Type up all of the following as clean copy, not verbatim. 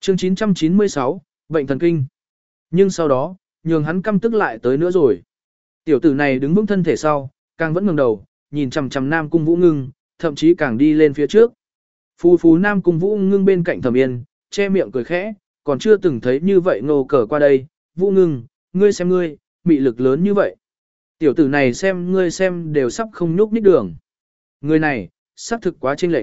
Chương 996, bệnh thần kinh. Nhưng sau đó, nhường hắn căm tức lại tới nữa rồi. Tiểu tử này đứng vững thân thể sau, càng vẫn ngẩng đầu, nhìn chằm chằm Nam Cung Vũ Ngưng, thậm chí càng đi lên phía trước. Phù phù Nam Cung Vũ Ngưng bên cạnh Thẩm Yên, che miệng cười khẽ, còn chưa từng thấy như vậy ngô cờ qua đây. Vũ Ngưng, ngươi xem ngươi, mị lực lớn như vậy. Tiểu tử này xem ngươi xem đều sắp không nhúc nhích đường. Người này, xác thực quá chênh lệch.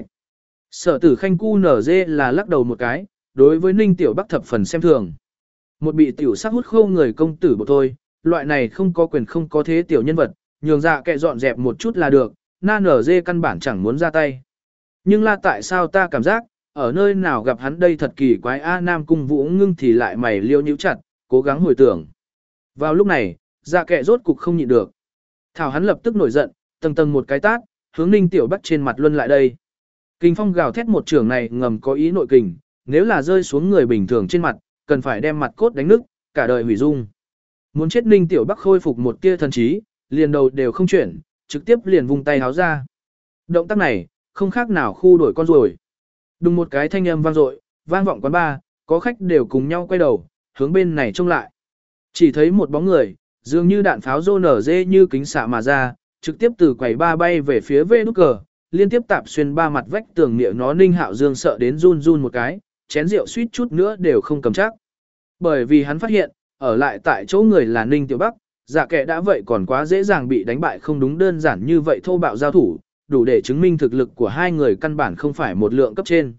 Sở Tử Khanh cu nở dê là lắc đầu một cái, đối với Ninh Tiểu Bắc thập phần xem thường. Một bị tiểu sắc hút khô người công tử bộ thôi, loại này không có quyền không có thế tiểu nhân vật, nhường dạ kệ dọn dẹp một chút là được, na nở dê căn bản chẳng muốn ra tay. Nhưng là tại sao ta cảm giác, ở nơi nào gặp hắn đây thật kỳ quái A Nam Cung Vũ Ngưng thì lại mày liêu nhíu chặt, cố gắng hồi tưởng. Vào lúc này, dạ kệ rốt cục không nhịn được. Thảo hắn lập tức nổi giận, tầng tầng một cái tát, hướng Ninh Tiểu Bắc trên mặt luân lại đây. Kình phong gào thét một trường này ngầm có ý nội kình, nếu là rơi xuống người bình thường trên mặt, cần phải đem mặt cốt đánh nứt, cả đời hủy dung. Muốn chết Ninh Tiểu Bắc khôi phục một tia thần trí, liền đầu đều không chuyển, trực tiếp liền vung tay háo ra. Động tác này, không khác nào khu đổi con ruồi. Đùng một cái thanh âm vang dội, vang vọng quán bar, có khách đều cùng nhau quay đầu, hướng bên này trông lại. Chỉ thấy một bóng người, dường như đạn pháo rô nở dê như kính xạ mà ra, trực tiếp từ quầy ba bay về phía vê nút cờ, liên tiếp tạp xuyên ba mặt vách tường miệng nó. Ninh Hạo Dương sợ đến run run một cái, chén rượu suýt chút nữa đều không cầm chắc. Bởi vì hắn phát hiện, ở lại tại chỗ người là Ninh Tiểu Bắc, dạ kệ đã vậy còn quá dễ dàng bị đánh bại, không đúng đơn giản như vậy thô bạo giao thủ, đủ để chứng minh thực lực của hai người căn bản không phải một lượng cấp trên.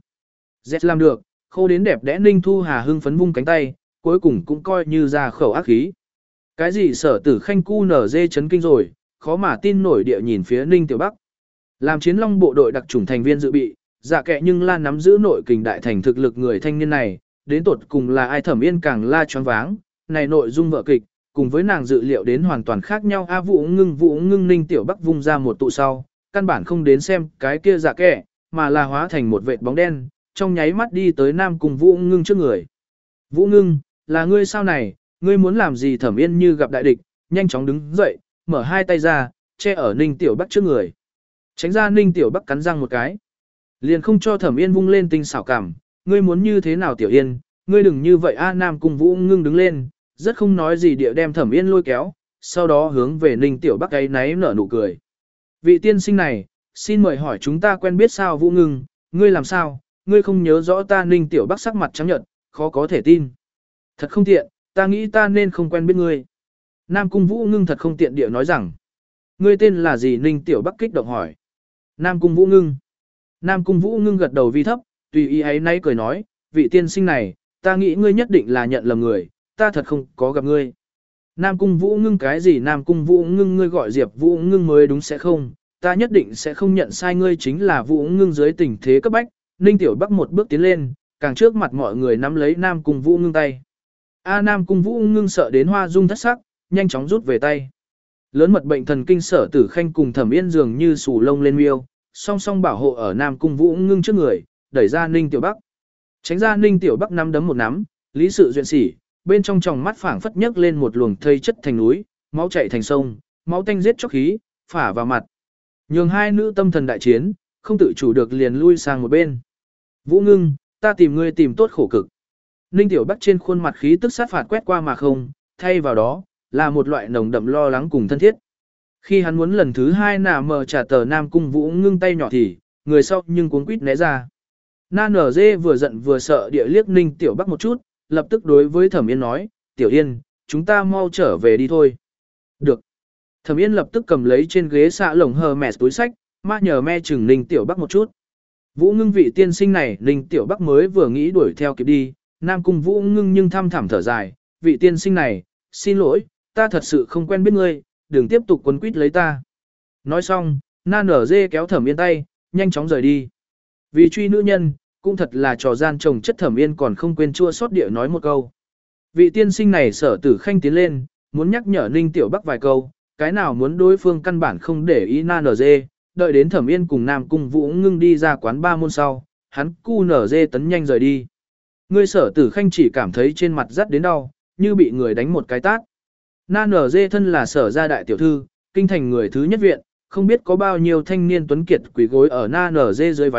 Z làm được, khô đến đẹp đẽ. Ninh Thu Hà hưng phấn vung cánh tay, cuối cùng cũng coi như ra khẩu ác khí. Cái gì Sở Tử Khanh cu nở dê chấn kinh rồi, khó mà tin nổi địa nhìn phía Ninh Tiểu Bắc. Làm Chiến Long bộ đội đặc chủng thành viên dự bị, dạ kệ nhưng la nắm giữ nội kình đại thành thực lực người thanh niên này, đến tột cùng là ai? Thẩm Yên càng la choáng váng, này nội dung vở kịch, cùng với nàng dự liệu đến hoàn toàn khác nhau. A Vũ Ngưng Ninh Tiểu Bắc vung ra một tụ sau, căn bản không đến xem cái kia dạ kệ, mà là hóa thành một vệt bóng đen, trong nháy mắt đi tới Nam Cung Vũ Ngưng trước người. Vũ Ngưng, là ngươi sao này, ngươi muốn làm gì? Thẩm Yên như gặp đại địch, nhanh chóng đứng dậy, mở hai tay ra, che ở Ninh Tiểu Bắc trước người. Tránh ra. Ninh Tiểu Bắc cắn răng một cái, liền không cho Thẩm Yên vung lên tinh xảo cảm. Ngươi muốn như thế nào Tiểu Yên, ngươi đừng như vậy a. Nam Cung Vũ Ngưng đứng lên, rất không nói gì địa đem Thẩm Yên lôi kéo, sau đó hướng về Ninh Tiểu Bắc ấy náy nở nụ cười. Vị tiên sinh này, xin mời hỏi chúng ta quen biết sao? Vũ Ngưng, ngươi làm sao, ngươi không nhớ rõ ta? Ninh Tiểu Bắc sắc mặt trắng nhợt, khó có thể tin. Thật không tiện, ta nghĩ ta nên không quen biết ngươi. Nam Cung Vũ Ngưng thật không tiện địa nói rằng. Ngươi tên là gì? Ninh Tiểu Bắc kích động hỏi. Nam Cung Vũ Ngưng. Nam Cung Vũ Ngưng gật đầu vi thấp, tùy ý ấy nay cười nói, vị tiên sinh này, ta nghĩ ngươi nhất định là nhận lầm người, ta thật không có gặp ngươi. Nam Cung Vũ Ngưng cái gì? Nam Cung Vũ Ngưng, ngươi gọi Diệp Vũ Ngưng mới đúng sẽ không? Ta nhất định sẽ không nhận sai, ngươi chính là Vũ Ngưng. Dưới tình thế cấp bách, Ninh Tiểu Bắc một bước tiến lên, càng trước mặt mọi người nắm lấy Nam Cung Vũ Ngưng tay. A Nam Cung Vũ Ngưng sợ đến hoa dung thất sắc, nhanh chóng rút về tay. Lớn mật bệnh thần kinh Sở Tử Khanh cùng Thẩm Yên dường như sù lông lên miêu, song song bảo hộ ở Nam Cung Vũ Ngưng trước người, đẩy ra Ninh Tiểu Bắc. Tránh ra. Ninh Tiểu Bắc nắm đấm một nắm, lý sự duyện sỉ, bên trong tròng mắt phảng phất nhấc lên một luồng thây chất thành núi, máu chảy thành sông, máu tanh giết chóc khí, phả vào mặt. Nhường hai nữ tâm thần đại chiến, không tự chủ được liền lui sang một bên. Vũ Ngưng, ta tìm ngươi tìm tốt khổ cực. Ninh Tiểu Bắc trên khuôn mặt khí tức sát phạt quét qua mà không, thay vào đó, là một loại nồng đậm lo lắng cùng thân thiết. Khi hắn muốn lần thứ hai nà mờ trả tờ Nam Cung Vũ Ngưng tay nhỏ thì, người sau nhưng cuống quýt né ra. Na nở dê vừa giận vừa sợ địa liếc Ninh Tiểu Bắc một chút, lập tức đối với Thẩm Yên nói, Tiểu Yên, chúng ta mau trở về đi thôi. Được. Thẩm Yên lập tức cầm lấy trên ghế xạ lồng hờ mẹ túi sách, ma nhờ me chừng Ninh Tiểu Bắc một chút. Vũ Ngưng vị tiên sinh này, Ninh Tiểu Bắc mới vừa nghĩ đuổi theo kịp đi, Nam Cung Vũ Ngưng nhưng thăm thẳm thở dài, vị tiên sinh này, xin lỗi, ta thật sự không quen biết ngươi, đừng tiếp tục quấn quýt lấy ta. Nói xong, Na nở dê kéo Thẩm Yên tay, nhanh chóng rời đi. Vì truy nữ nhân, cũng thật là trò gian chồng chất. Thẩm Yên còn không quên chua xót địa nói một câu. Vị tiên sinh này Sở Tử Khanh tiến lên, muốn nhắc nhở Ninh Tiểu Bắc vài câu, cái nào muốn đối phương căn bản không để ý. Na nở dê, đợi đến Thẩm Yên cùng Nam Cung Vũ Ngưng đi ra quán ba môn sau, hắn cu nở dê tấn nhanh rời đi. Ngươi Sở Tử Khanh chỉ cảm thấy trên mặt rát đến đau, như bị người đánh một cái tát. Na nở dê thân là Sở gia đại tiểu thư, kinh thành người thứ nhất viện, không biết có bao nhiêu thanh niên tuấn kiệt quỳ gối ở Na nở dê dưới váy,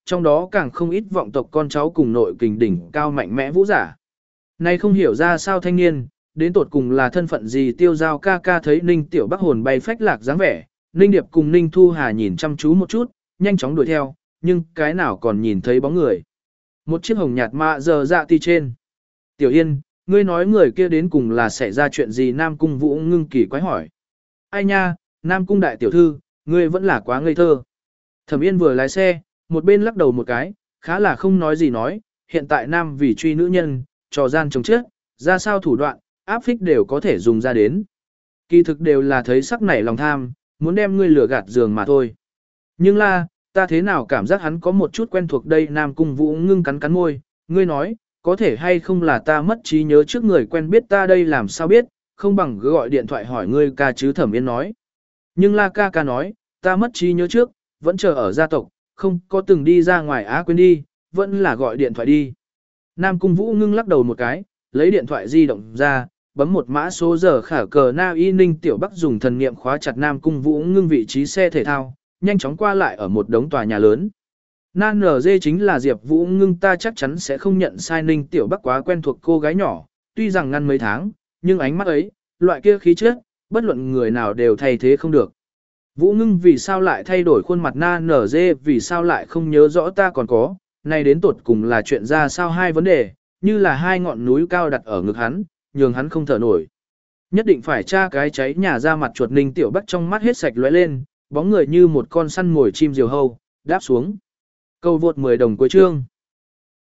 trong đó càng không ít vọng tộc con cháu cùng nội kình đỉnh cao mạnh mẽ vũ giả. Nay không hiểu ra sao thanh niên, đến tột cùng là thân phận gì Tiêu Giao ca ca thấy Ninh Tiểu Bắc hồn bay phách lạc dáng vẻ, Ninh Điệp cùng Ninh Thu Hà nhìn chăm chú một chút, nhanh chóng đuổi theo, nhưng cái nào còn nhìn thấy bóng người. Một chiếc hồng nhạt mạ giờ dạ ti trên. Tiểu Yên, ngươi nói người kia đến cùng là xảy ra chuyện gì? Nam Cung Vũ ngưng kỳ quái hỏi. Ai nha, Nam Cung đại tiểu thư, ngươi vẫn là quá ngây thơ. Thẩm Yên vừa lái xe, một bên lắc đầu một cái, khá là không nói gì nói, hiện tại Nam vì truy nữ nhân, trò gian chống chết, ra sao thủ đoạn, áp phích đều có thể dùng ra đến. Kỳ thực đều là thấy sắc nảy lòng tham, muốn đem ngươi lừa gạt giường mà thôi. Nhưng là, ta thế nào cảm giác hắn có một chút quen thuộc đây? Nam Cung Vũ ngưng cắn cắn môi, ngươi nói, có thể hay không là ta mất trí nhớ trước người quen biết ta đây làm sao biết, không bằng cứ gọi điện thoại hỏi ngươi ca chứ. Thẩm Yên nói. Nhưng La ca ca nói, ta mất trí nhớ trước, vẫn chờ ở gia tộc, không có từng đi ra ngoài quên đi, vẫn là gọi điện thoại đi. Nam Cung Vũ ngưng lắc đầu một cái, lấy điện thoại di động ra, bấm một mã số giờ khả cờ na y. Ninh Tiểu Bắc dùng thần niệm khóa chặt Nam Cung Vũ ngưng vị trí xe thể thao, nhanh chóng qua lại ở một đống tòa nhà lớn. Nan NG chính là Diệp Vũ ngưng, ta chắc chắn sẽ không nhận sai. Ninh Tiểu Bắc quá quen thuộc cô gái nhỏ, tuy rằng ngăn mấy tháng, nhưng ánh mắt ấy, loại kia khí chất, bất luận người nào đều thay thế không được. Vũ ngưng vì sao lại thay đổi khuôn mặt? Nan NG vì sao lại không nhớ rõ ta còn có, này đến tột cùng là chuyện ra sao? Hai vấn đề, như là hai ngọn núi cao đặt ở ngực hắn, nhường hắn không thở nổi. Nhất định phải tra cái cháy nhà ra mặt chuột. Ninh Tiểu Bắc trong mắt hết sạch lóe lên, bóng người như một con săn mồi chim diều hâu, đáp xuống. Câu vượt 10 đồng cuối chương.